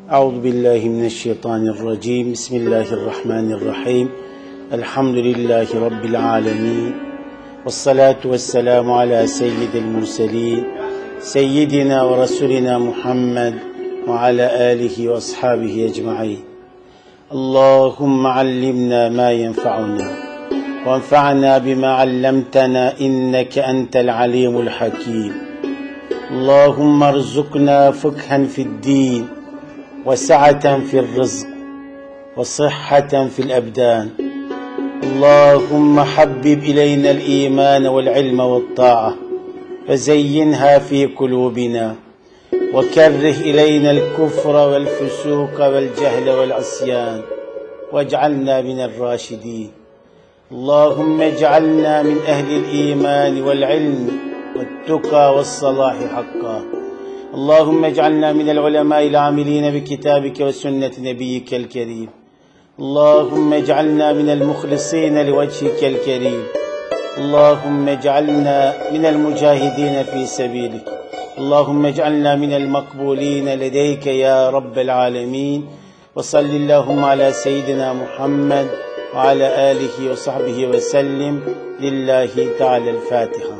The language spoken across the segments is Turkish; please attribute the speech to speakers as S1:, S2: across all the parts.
S1: Euzubillahimineşşeytanirracim. Bismillahirrahmanirrahim. Elhamdülillahi Rabbil alemin. Vessalatu vesselamu ala seyyidil murselin. Seyyidina ve Resulina Muhammed ve ala alihi ve ashabihi ecma'in. Allahümme allimna ma yenfa'una ve enfa'na bima allamtana inneke entel alimul hakim. Allahümme erzukna fıkhen fid-din ve sa'aten fi'r-rızk ve sıhhaten fil-ebdan. Allahümme habbib ileynel iman ve'l-ilme ve't-ta'a ve zeyyinha fi kulubina ve kerrih ileynel kufra ve'l-fusuka ve'l-cehle ve'l-asyan ve'c'alna minel-raşidin. Allahümme ec'alna min ehlil iman ve'l-ilmi ve't-tuqa ve's-salahi hakka. Allahümme ec'alna minel ulemâ'il âmilîne bi kitâbike ve sünneti nebiyyikel kerîm. Allahümme ec'alna minel muhlisîne li vecihikel kerîm. Allahümme ec'alna minel mücahidîne fî sebîlik. Allahümme ec'alna minel makbûlîne ledeyke ya Rabbel âlemîn. Ve sallillâhumme alâ seyyidina Muhammed ve alâ âlihi ve sahbihi ve sellim. Lillahi Teala'l-Fâtiha.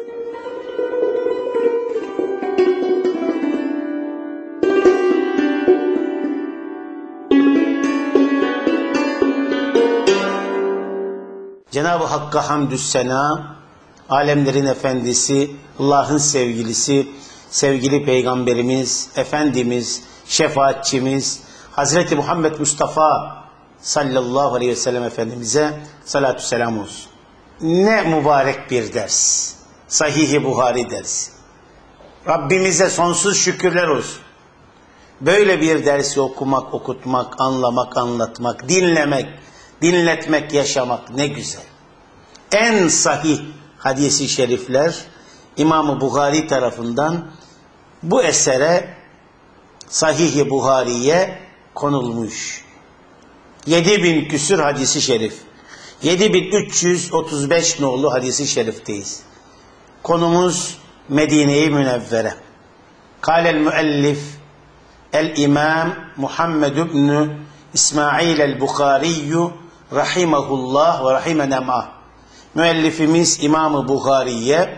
S1: Cenab-ı Hakk'a hamdü sena, alemlerin efendisi, Allah'ın sevgilisi, sevgili Peygamberimiz, Efendimiz, şefaatçimiz, Hazreti Muhammed Mustafa sallallahu aleyhi ve sellem Efendimiz'e salatü selam olsun. Ne mübarek bir ders, Sahih-i Buhari dersi. Rabbimize sonsuz şükürler olsun. Böyle bir dersi okumak, okutmak, anlamak, anlatmak, dinlemek, dinletmek, yaşamak ne güzel. En sahih hadisi şerifler İmam-ı Buhari tarafından bu esere Sahih-i Buhari'ye konulmuş. 7000 küsür hadisi şerif. 7335 nolu hadisi şerifteyiz. Konumuz Medine-i Münevvere. Kâlel müellif el-İmam Muhammed ibn İsmail el-Bukhariyyü rahimahullah ve rahimenema. Müellifimiz İmam-ı Buhari'ye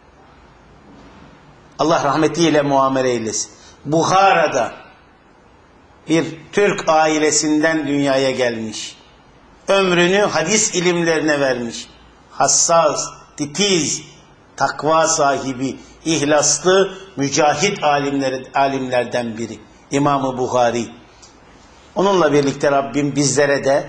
S1: Allah rahmetiyle muamele eylesin. Buhara'da bir Türk ailesinden dünyaya gelmiş. Ömrünü hadis ilimlerine vermiş. Hassas, titiz, takva sahibi, ihlaslı, mücahit alimlerden biri. İmam-ı Buhari. Onunla birlikte Rabbim bizlere de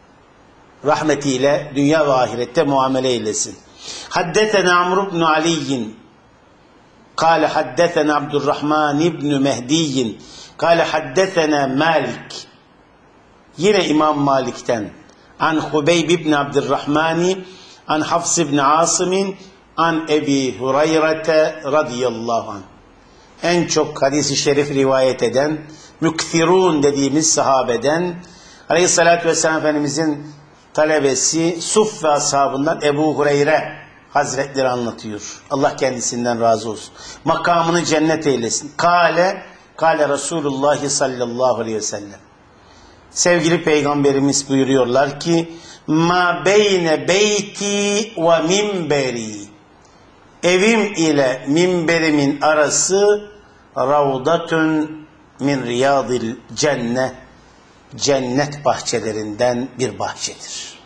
S1: rahmetiyle dünya ve ahirette muamele eylesin. Haddetena Amr ibn Ali'in kâle haddetena Abdurrahman ibn Mehdi'in kâle haddetena Malik. Yine İmam Malik'ten an Hubeyb ibn Abdurrahman an Hafs ibn Asım an Ebi Hureyre radıyallahu anh. En çok hadis-i şerif rivayet eden, mükthirun dediğimiz sahabeden, Aleyhisselatü Vesselam Efendimizin talebesi, Suf ve ashabından Ebu Hureyre Hazretleri anlatıyor. Allah kendisinden razı olsun. Makamını cennet eylesin. Kale Resulullah sallallahu aleyhi ve sellem. Sevgili Peygamberimiz buyuruyorlar ki, ma beyne beyti ve minberi. Evim ile minberimin arası ravdatun min riyadil cennet. Cennet bahçelerinden bir bahçedir.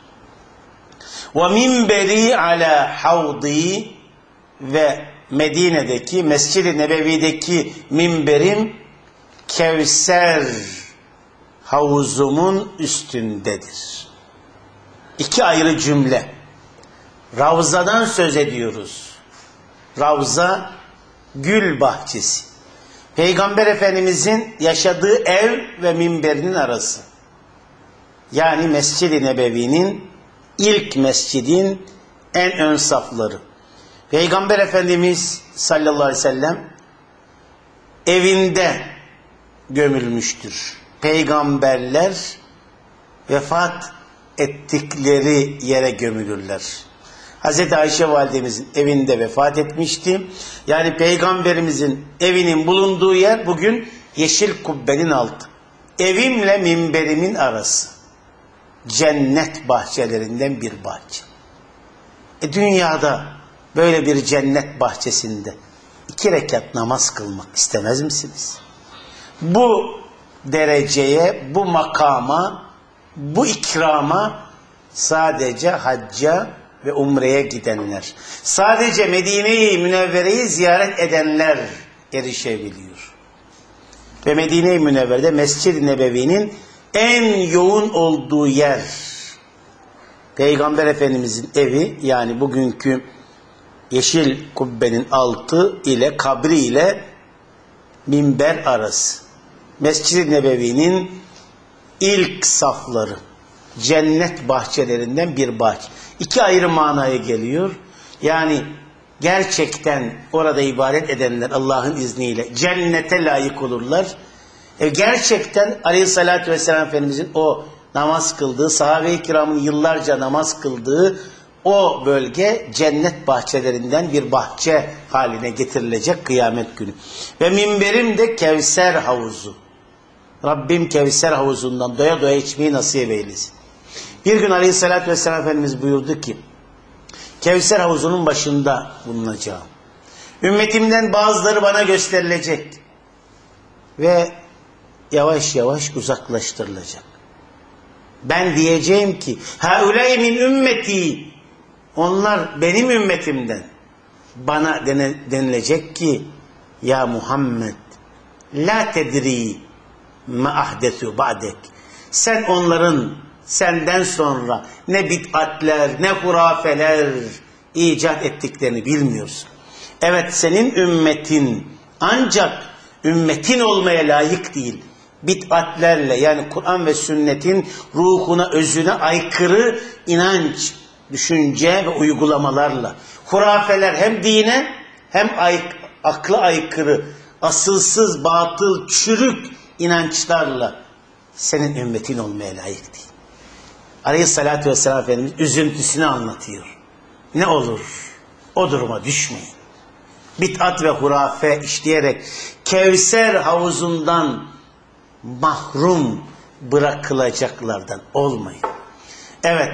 S1: Ve minberi ala havdi ve Medine'deki Mescid-i Nebevi'deki minberim Kevser havuzumun üstündedir. İki ayrı cümle. Ravzadan söz ediyoruz. Ravza gül bahçesi. Peygamber Efendimizin yaşadığı ev ve minberinin arası. Yani Mescid-i Nebevi'nin ilk mescidin en ön safları. Peygamber Efendimiz sallallahu aleyhi ve sellem evinde gömülmüştür. Peygamberler vefat ettikleri yere gömülürler. Hazreti Ayşe validemizin evinde vefat etmişti. Yani Peygamberimizin evinin bulunduğu yer bugün Yeşil Kubbe'nin altı. Evimle minberimin arası cennet bahçelerinden bir bahçe. Dünyada böyle bir cennet bahçesinde 2 rekat namaz kılmak istemez misiniz? Bu dereceye, bu makama, bu ikrama sadece hacca ve umreye gidenler, sadece Medine-i Münevvere'yi ziyaret edenler erişebiliyor. Ve Medine-i Münevvere'de Mescid-i Nebevi'nin en yoğun olduğu yer, Peygamber Efendimizin evi, yani bugünkü yeşil kubbenin altı ile kabri ile minber arası. Mescid-i Nebevi'nin ilk safları, cennet bahçelerinden bir bahçe. 2 ayrı manaya geliyor. Yani gerçekten orada ibadet edenler Allah'ın izniyle cennete layık olurlar. Gerçekten Aleyhisselatü Vesselam Efendimizin o namaz kıldığı, sahabe-i kiramın yıllarca namaz kıldığı o bölge cennet bahçelerinden bir bahçe haline getirilecek kıyamet günü. Ve minberim de Kevser havuzu. Rabbim Kevser havuzundan doya doya içmeyi nasip eylesin. Bir gün Aleyhisselatü Vesselam Efendimiz buyurdu ki, Kevser havuzunun başında bulunacağım. Ümmetimden bazıları bana gösterilecek ve yavaş yavaş uzaklaştırılacak. Ben diyeceğim ki, haulâi min ümmeti, onlar benim ümmetimden. Bana denilecek ki, ya Muhammed, la tedri ma ahdesu ba'dek. Sen onların senden sonra ne bid'atler, ne hurafeler icat ettiklerini bilmiyorsun. Evet, senin ümmetin ancak ümmetin olmaya layık değil. Bid'atlerle, yani Kur'an ve sünnetin ruhuna, özüne aykırı inanç, düşünce ve uygulamalarla, hurafeler hem dine hem akla aykırı, asılsız, batıl, çürük inançlarla senin ümmetin olmaya layık değil. Aleyhissalatü vesselam Efendimiz üzüntüsünü anlatıyor. Ne olur o duruma düşmeyin. Bid'at ve hurafe işleyerek Kevser havuzundan mahrum bırakılacaklardan olmayın. Evet,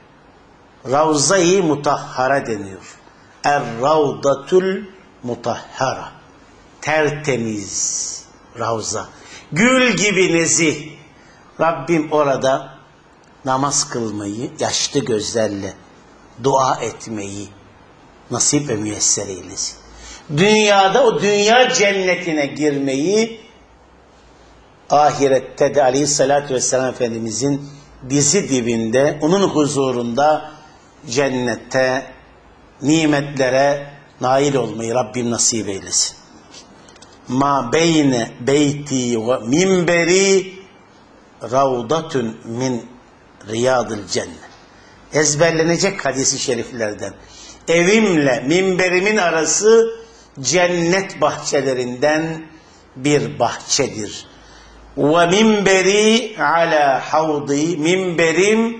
S1: Ravza-i Mutahhara deniyor. Er-Ravdatul Mutahhara. Tertemiz Ravza. Gül gibi nezih. Rabbim orada namaz kılmayı, yaşlı gözlerle dua etmeyi nasip ve müyesser eylesin. Dünyada o dünya cennetine girmeyi, ahirette de Aleyhisselatü Vesselam Efendimizin dizi dibinde, onun huzurunda cennette, nimetlere nail olmayı Rabbim nasip eylesin. Ma beyne beyti ve minberi ravdatun min riyadil cennet. Ezberlenecek hadisi şeriflerden. Evimle minberimin arası cennet bahçelerinden bir bahçedir. Ve minberi ala havdi, minberim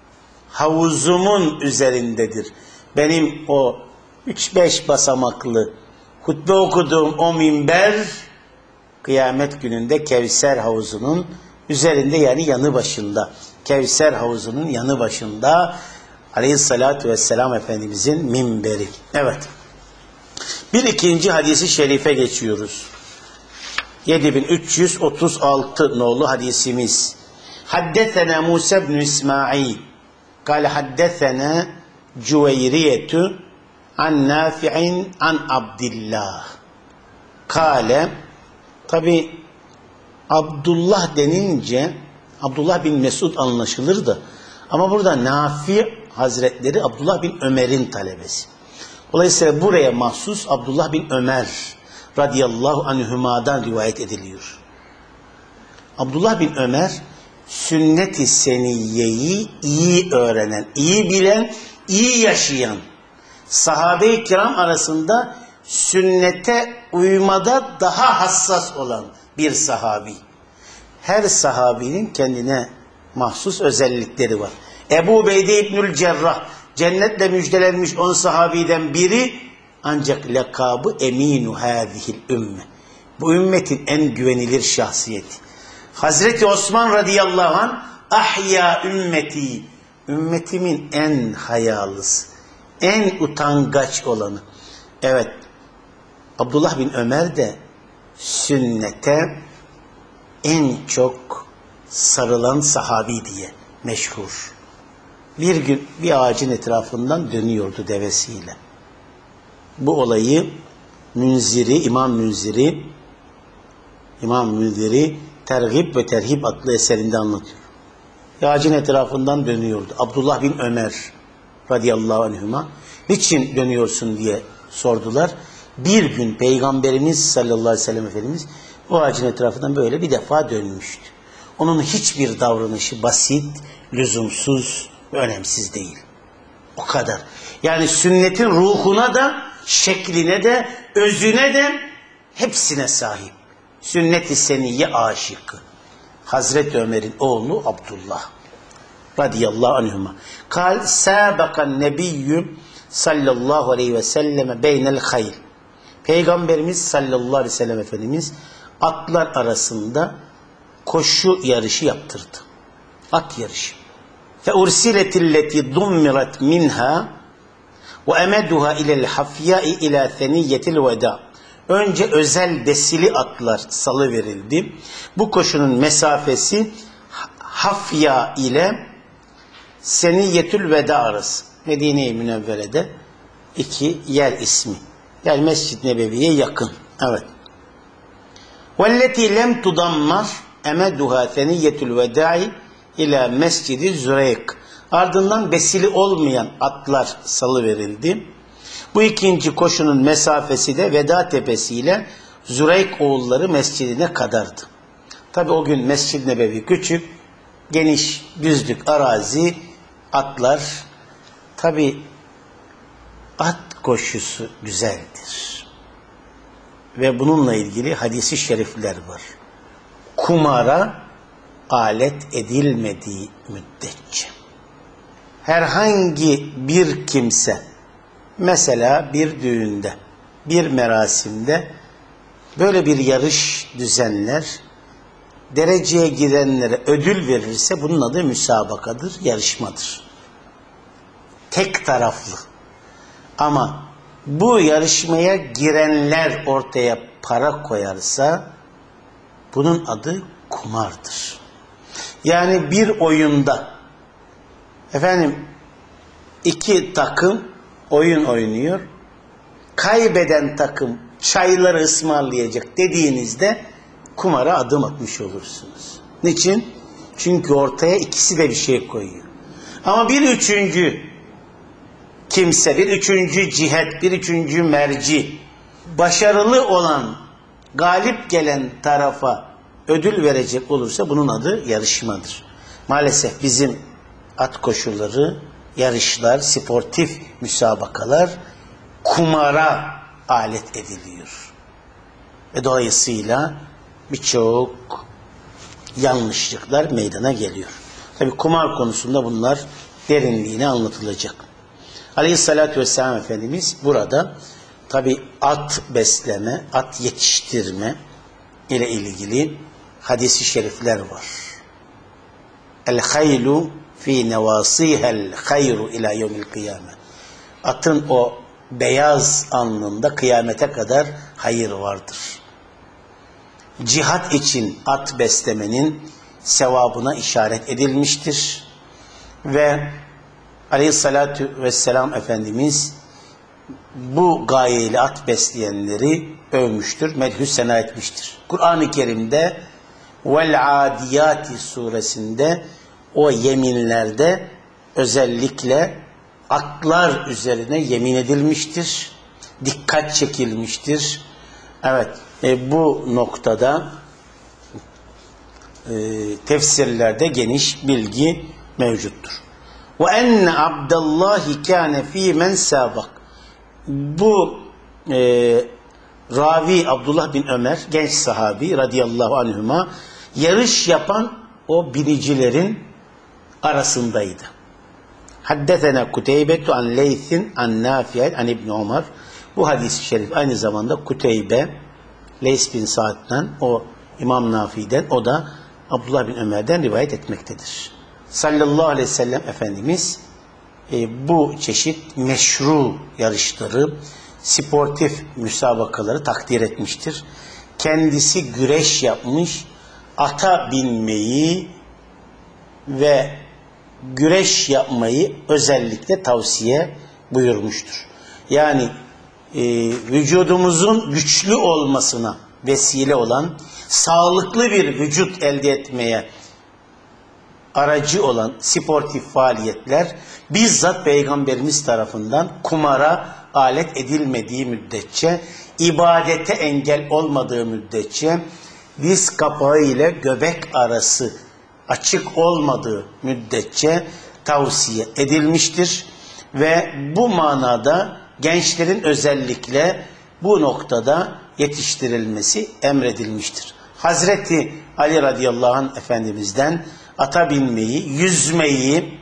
S1: havuzumun üzerindedir. Benim o 3-5 basamaklı hutbe okuduğum o minber kıyamet gününde Kevser havuzunun üzerinde, yani yanı başında, Kevser havuzunun yanı başında Aleyhissalatü Vesselam Efendimizin minberi. Evet. Bir ikinci hadisi şerife geçiyoruz. 7336 nolu hadisimiz. Haddesena Musa ibn İsmail kâle haddesena Cüveyriyetu an Nafi'in an Abdillah kâle. Tabi Abdullah denince Abdullah bin Mesud anlaşılır da, ama burada Nafi Hazretleri Abdullah bin Ömer'in talebesi. Dolayısıyla buraya mahsus Abdullah bin Ömer radıyallahu anhuma'dan rivayet ediliyor. Abdullah bin Ömer sünnet-i seniyyeyi iyi öğrenen, iyi bilen, iyi yaşayan, sahabe-i kiram arasında sünnete uymada daha hassas olan bir sahabi. Her sahabinin kendine mahsus özellikleri var. Ebu Ubeyde İbnül Cerrah, cennetle müjdelenmiş 10 sahabiden biri, ancak lakabı eminu hâzihil ümme. Bu ümmetin en güvenilir şahsiyeti. Hazreti Osman radıyallahu anh ahya ümmeti, ümmetimin en hayalısı, en utangaç olanı. Evet, Abdullah bin Ömer de sünnete en çok sarılan sahabi diye meşhur. Bir gün bir ağacın etrafından dönüyordu devesiyle. Bu olayı İmam Münziri Tergib ve Terhib adlı eserinde anlatıyor. Bir ağacın etrafından dönüyordu. Abdullah bin Ömer radıyallahu anhuma niçin dönüyorsun diye sordular. Bir gün Peygamberimiz sallallahu aleyhi ve sellem Efendimiz o ağacın etrafından böyle bir defa dönmüştü. Onun hiçbir davranışı basit, lüzumsuz ve önemsiz değil. O kadar. Yani sünnetin ruhuna da, şekline de, özüne de hepsine sahip. Sünnet-i seniyye aşıkı. Hazreti Ömer'in oğlu Abdullah radıyallahu anhuma. Kal sabakan nebiyyü sallallahu aleyhi ve selleme beynel hayl. Peygamberimiz sallallahu aleyhi ve sellem Efendimiz atlar arasında koşu yarışı yaptırdı. At yarışı. Fe ursiletilleti dummirat minha ve emeduha ilel hafyai ila seniyyetil veda. Önce özel besili atlar salı verildi. Bu koşunun mesafesi Hafya ile Seniyyetül Veda arası. Medine-i Münevvere'de iki yer ismi. Yani Mescid-i Nebevi'ye yakın. Evet. وَالَّتِي لَمْ تُدَمَّرْ اَمَدُهَا ثَنِيَّةُ الْوَدَاءِ ila Mescid-i Züreyk. Ardından besili olmayan atlar salı verildi. Bu ikinci koşunun mesafesi de Veda Tepesi ile Züreyk oğulları mescidine kadardı. Tabi o gün Mescid-i Nebevi küçük, geniş, düzlük arazi, atlar. Tabi at koşusu güzeldir. Ve bununla ilgili hadisi şerifler var. Kumara alet edilmediği müddetçe. Herhangi bir kimse, mesela bir düğünde, bir merasimde böyle bir yarış düzenler, dereceye girenlere ödül verirse bunun adı müsabakadır, yarışmadır. Tek taraflı. Ama bu yarışmaya girenler ortaya para koyarsa bunun adı kumardır. Yani bir oyunda iki takım oyun oynuyor. Kaybeden takım çayları ısmarlayacak dediğinizde kumara adım atmış olursunuz. Niçin? Çünkü ortaya ikisi de bir şey koyuyor. Ama bir üçüncü kimse, bir üçüncü cihet, bir üçüncü merci, başarılı olan, galip gelen tarafa ödül verecek olursa bunun adı yarışmadır. Maalesef bizim at koşuları, yarışlar, sportif müsabakalar kumara alet ediliyor. Ve dolayısıyla birçok yanlışlıklar meydana geliyor. Tabii kumar konusunda bunlar derinliğine anlatılacak. Aleyhissalatü vesselam Efendimiz burada tabii at besleme, at yetiştirme ile ilgili hadis-i şerifler var. El haylu fi nevasihel hayru ila yevmil kıyame. Atın o beyaz alnında kıyamete kadar hayır vardır. Cihat için at beslemenin sevabına işaret edilmiştir. Ve Aleyhissalatü vesselam Efendimiz bu gayeyle at besleyenleri övmüştür, medhü sena etmiştir. Kur'an-ı Kerim'de Vel Adiyati suresinde o yeminlerde özellikle atlar üzerine yemin edilmiştir. Dikkat çekilmiştir. Evet, bu noktada tefsirlerde geniş bilgi mevcuttur. Ve enne Abdallahi kâne fî men sâbak. Bu ravi Abdullah bin Ömer, genç sahabi radıyallahu anhuma, yarış yapan o binicilerin arasındaydı. Haddetena Kuteybetu an Leythin an Nafi'in an İbn Ömer. Bu hadis-i şerif aynı zamanda Kuteybe, Leys bin Sa'd'den, o İmam Nafi'den, o da Abdullah bin Ömer'den rivayet etmektedir. Sallallahu aleyhi ve sellem Efendimiz bu çeşit meşru yarışları, sportif müsabakaları takdir etmiştir. Kendisi güreş yapmış, ata binmeyi ve güreş yapmayı özellikle tavsiye buyurmuştur. Yani vücudumuzun güçlü olmasına vesile olan, sağlıklı bir vücut elde etmeye aracı olan sportif faaliyetler bizzat Peygamberimiz tarafından kumara alet edilmediği müddetçe, ibadete engel olmadığı müddetçe, diz kapağı ile göbek arası açık olmadığı müddetçe tavsiye edilmiştir ve bu manada gençlerin özellikle bu noktada yetiştirilmesi emredilmiştir. Hazreti Ali radıyallahu anh Efendimiz'den ata binmeyi, yüzmeyi,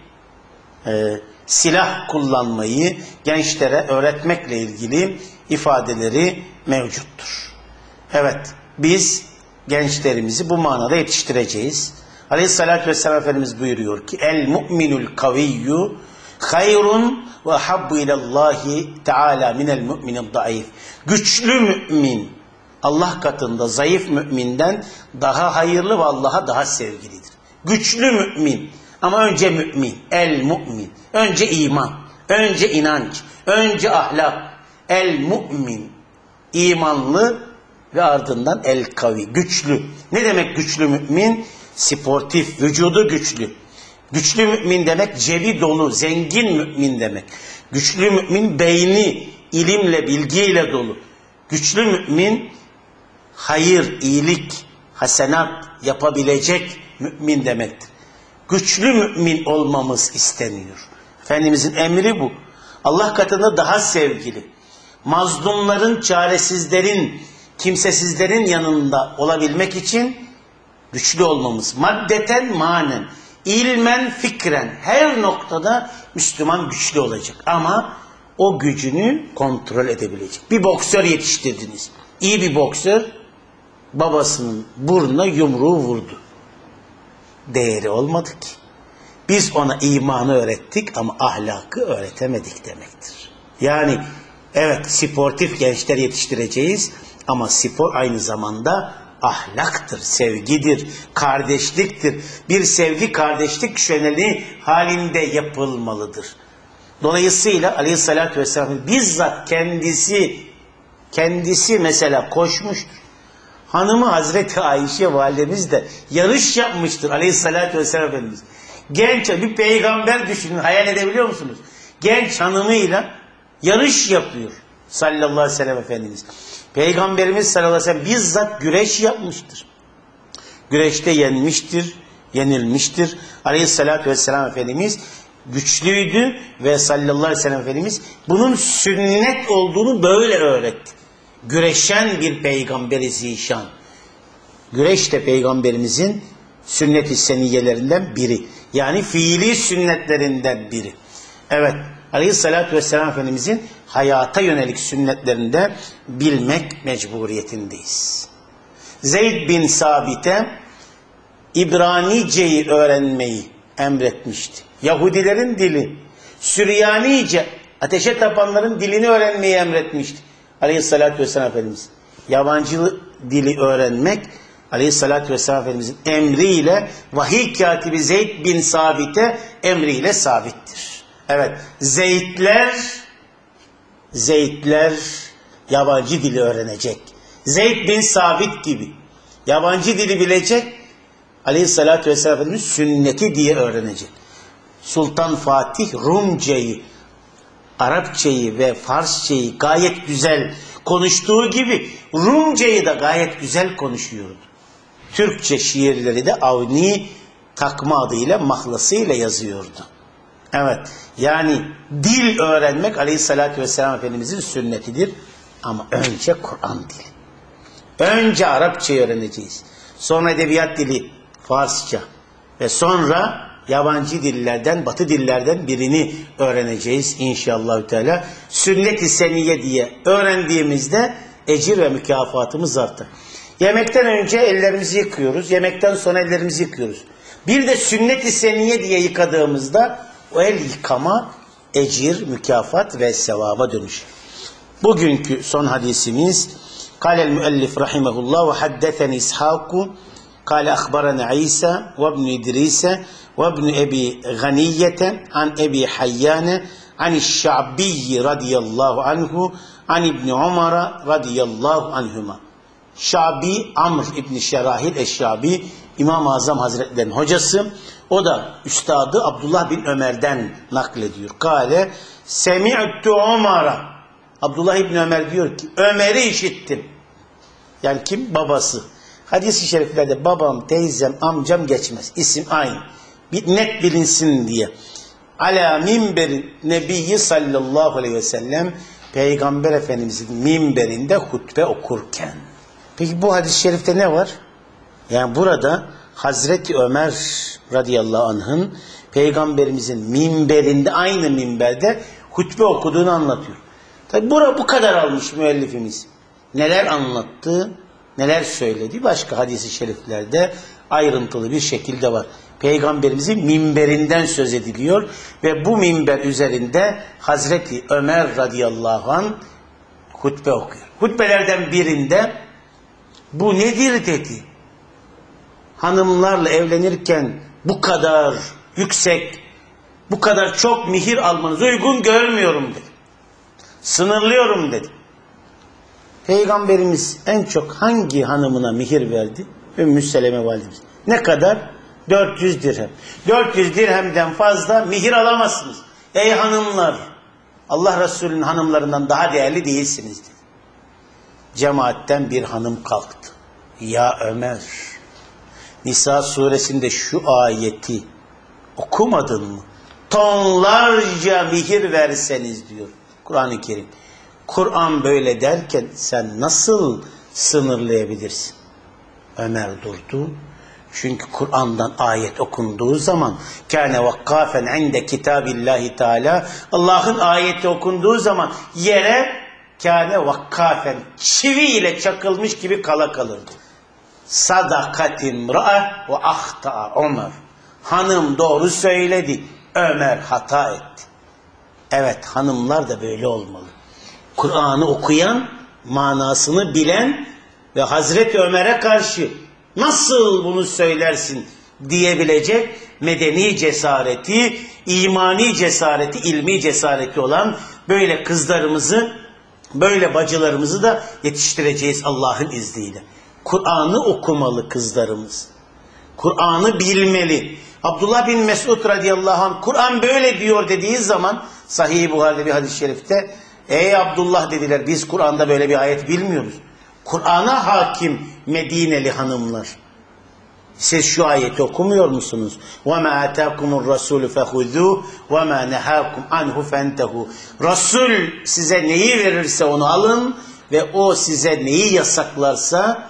S1: silah kullanmayı gençlere öğretmekle ilgili ifadeleri mevcuttur. Evet, biz gençlerimizi bu manada yetiştireceğiz. Aleyhissalatü vesselam Efendimiz buyuruyor ki el mu'minul kaviyyu hayrun ve habbu ilallahi teala minel mu'minid daif. Güçlü mümin Allah katında zayıf müminden daha hayırlı ve Allah'a daha sevgilidir. Güçlü mümin ama önce mümin, el mu'min. Önce iman, önce inanç, önce ahlak. El mu'min, imanlı ve ardından el kavi, güçlü. Ne demek güçlü mümin? Sportif, vücudu güçlü. Güçlü mümin demek cebi dolu, zengin mümin demek. Güçlü mümin beyni ilimle, bilgiyle dolu. Güçlü mümin hayır, iyilik, hasenat yapabilecek mümin demektir. Güçlü mümin olmamız isteniyor. Efendimizin emri bu. Allah katında daha sevgili. Mazlumların, çaresizlerin, kimsesizlerin yanında olabilmek için güçlü olmamız. Maddeten, manen, ilmen, fikren her noktada Müslüman güçlü olacak. Ama o gücünü kontrol edebilecek. Bir boksör yetiştirdiniz. İyi bir boksör babasının burnuna yumruğu vurdu. Değeri olmadı ki. Biz ona imanı öğrettik ama ahlakı öğretemedik demektir. Yani evet, sportif gençler yetiştireceğiz ama spor aynı zamanda ahlaktır, sevgidir, kardeşliktir. Bir sevgi kardeşlik şöleni halinde yapılmalıdır. Dolayısıyla Aleyhisselatü Vesselam bizzat kendisi mesela koşmuştur. Hanımı Hazreti Ayşe validemiz de yarış yapmıştır Aleyhisselatü Vesselam Efendimiz. Genç bir peygamber düşünün, hayal edebiliyor musunuz? Genç hanımıyla yarış yapıyor sallallahu aleyhi ve sellem Efendimiz. Peygamberimiz sallallahu aleyhi ve sellem bizzat güreş yapmıştır. Güreşte yenmiştir, yenilmiştir. Aleyhisselatü vesselam Efendimiz güçlüydü ve sallallahu aleyhi ve sellem Efendimiz bunun sünnet olduğunu böyle öğretti. Güreşen bir peygamberi zişan. Güreş de peygamberimizin sünnet-i seniyyelerinden biri. Yani fiili sünnetlerinden biri. Evet, aleyhissalatü vesselam Efendimizin hayata yönelik sünnetlerinde bilmek mecburiyetindeyiz. Zeyd bin Sabit'e İbranice'yi öğrenmeyi emretmişti. Yahudilerin dili, Süryanice, ateşe tapanların dilini öğrenmeyi emretmişti aleyhissalatü vesselam Efendimiz. Yabancı dili öğrenmek aleyhissalatü vesselam Efendimizin emriyle vahiy katibi Zeyd bin Sabit'e emriyle sabittir. Evet, Zeydler yabancı dili öğrenecek. Zeyd bin Sabit gibi yabancı dili bilecek, aleyhissalatü vesselam Efendimiz sünneti diye öğrenecek. Sultan Fatih Rumce'yi, Arapçayı ve Farsçayı gayet güzel konuştuğu gibi Rumce'yi de gayet güzel konuşuyordu. Türkçe şiirleri de Avni takma adıyla, mahlasıyla yazıyordu. Evet, yani dil öğrenmek aleyhissalatü vesselam Efendimizin sünnetidir. Ama önce Kur'an dili. Önce Arapçayı öğreneceğiz. Sonra edebiyat dili Farsça ve sonra yabancı dillerden, batı dillerden birini öğreneceğiz inşallah Teala. Sünnet-i seniyye diye öğrendiğimizde ecir ve mükafatımız artar. Yemekten önce ellerimizi yıkıyoruz. Yemekten sonra ellerimizi yıkıyoruz. Bir de sünnet-i seniyye diye yıkadığımızda o el yıkama ecir, mükafat ve sevaba dönüşür. Bugünkü son hadisimiz Kâlel müellif rahimehullah ve haddetheni İshâku kâle akhbarana İsa ve ibn İdrise ve ibn Ebi Ganiyete an Ebi Hayyane an Şa'bi radıyallahu anhu an İbn Umar radıyallahu anhuma. Şa'bi Amr İbni Şerahil Eşşabi İmam-ı Azam Hazretleri'nin hocası. O da üstadı Abdullah bin Ömer'den naklediyor. Kale semi'tu Umar'a. Abdullah İbni Ömer diyor ki Ömer'i işittim. Yani kim? Babası. Hadis-i şeriflerde babam, teyzem, amcam geçmez. İsim aynı. Bir net bilinsin diye. Ala minberin nebiyyi sallallahu aleyhi ve sellem Peygamber Efendimizin minberinde hutbe okurken. Peki bu hadis-i şerifte ne var? Yani burada Hazreti Ömer radıyallahu anh'ın Peygamberimizin minberinde, aynı minberde hutbe okuduğunu anlatıyor. Tabi bu kadar almış müellifimiz. Neler anlattı, neler söyledi başka hadis-i şeriflerde ayrıntılı bir şekilde var. Peygamberimizin minberinden söz ediliyor ve bu minber üzerinde Hazreti Ömer radıyallahu anh hutbe okuyor. Hutbelerden birinde bu nedir dedi. Hanımlarla evlenirken bu kadar yüksek, bu kadar çok mihir almanızı uygun görmüyorum dedi. Sınırlıyorum dedi. Peygamberimiz en çok hangi hanımına mihir verdi? Ümmü Seleme validemiz. Ne kadar? 400 dirhem. 400 dirhemden fazla mihir alamazsınız. Ey hanımlar! Allah Resulü'nün hanımlarından daha değerli değilsiniz dedi. Cemaatten bir hanım kalktı. Ya Ömer! Nisa suresinde şu ayeti okumadın mı? Tonlarca mihir verseniz diyor Kur'an-ı Kerim. Kur'an böyle derken sen nasıl sınırlayabilirsin? Ömer durdu. Çünkü Kur'an'dan ayet okunduğu zaman kâne vakkafen inde kitâbillahi teâlâ, Allah'ın ayeti okunduğu zaman yere kâne vakkafen, çivi ile çakılmış gibi kala kalırdı. Sadakatim ra'a ve ahta'a Ömer. Hanım doğru söyledi, Ömer hata etti. Evet, hanımlar da böyle olmalı. Kur'an'ı okuyan, manasını bilen ve Hazreti Ömer'e karşı nasıl bunu söylersin diyebilecek medeni cesareti, imani cesareti, ilmi cesareti olan böyle kızlarımızı, böyle bacılarımızı da yetiştireceğiz Allah'ın izniyle. Kur'an'ı okumalı kızlarımız. Kur'an'ı bilmeli. Abdullah bin Mesud radıyallahu anh Kur'an böyle diyor dediği zaman Sahih-i Buhari'de bir hadis-i şerifte ey Abdullah dediler biz Kur'an'da böyle bir ayet bilmiyoruz. Kur'an'a hakim Medineli hanımlar. Siz şu ayeti okumuyor musunuz? وَمَا آتَاكُمُ الرَّسُولُ فَخُذُوهُ وَمَا نَهَاكُمْ عَنْهُ فَانْتَهُ. Resul size neyi verirse onu alın ve o size neyi yasaklarsa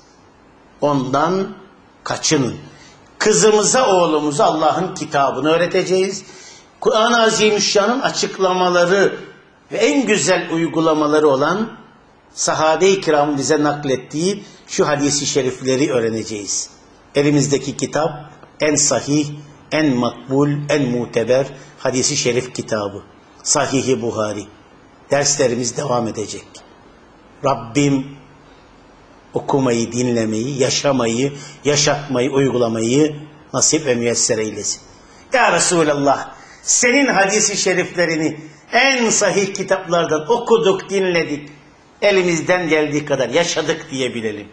S1: ondan kaçının. Kızımıza, oğlumuza Allah'ın kitabını öğreteceğiz. Kur'an-ı Azimüşşan'ın açıklamaları ve en güzel uygulamaları olan sahabe-i kiramın bize naklettiği şu hadis-i şerifleri öğreneceğiz. Elimizdeki kitap en sahih, en makbul, en muteber hadis-i şerif kitabı. Sahih-i Buhari. Derslerimiz devam edecek. Rabbim okumayı, dinlemeyi, yaşamayı, yaşatmayı, uygulamayı nasip ve müyesser eylesin. Ya Resulallah, senin hadis-i şeriflerini en sahih kitaplardan okuduk, dinledik. Elimizden geldiği kadar yaşadık diyebilelim.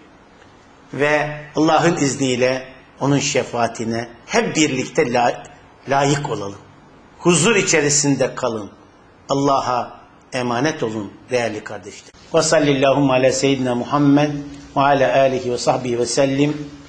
S1: Ve Allah'ın izniyle onun şefaatine hep birlikte layık olalım. Huzur içerisinde kalın. Allah'a emanet olun değerli kardeşler. Ve sallallahu ala seyyidina Muhammed ve ala alihi ve sahbihi ve sellim.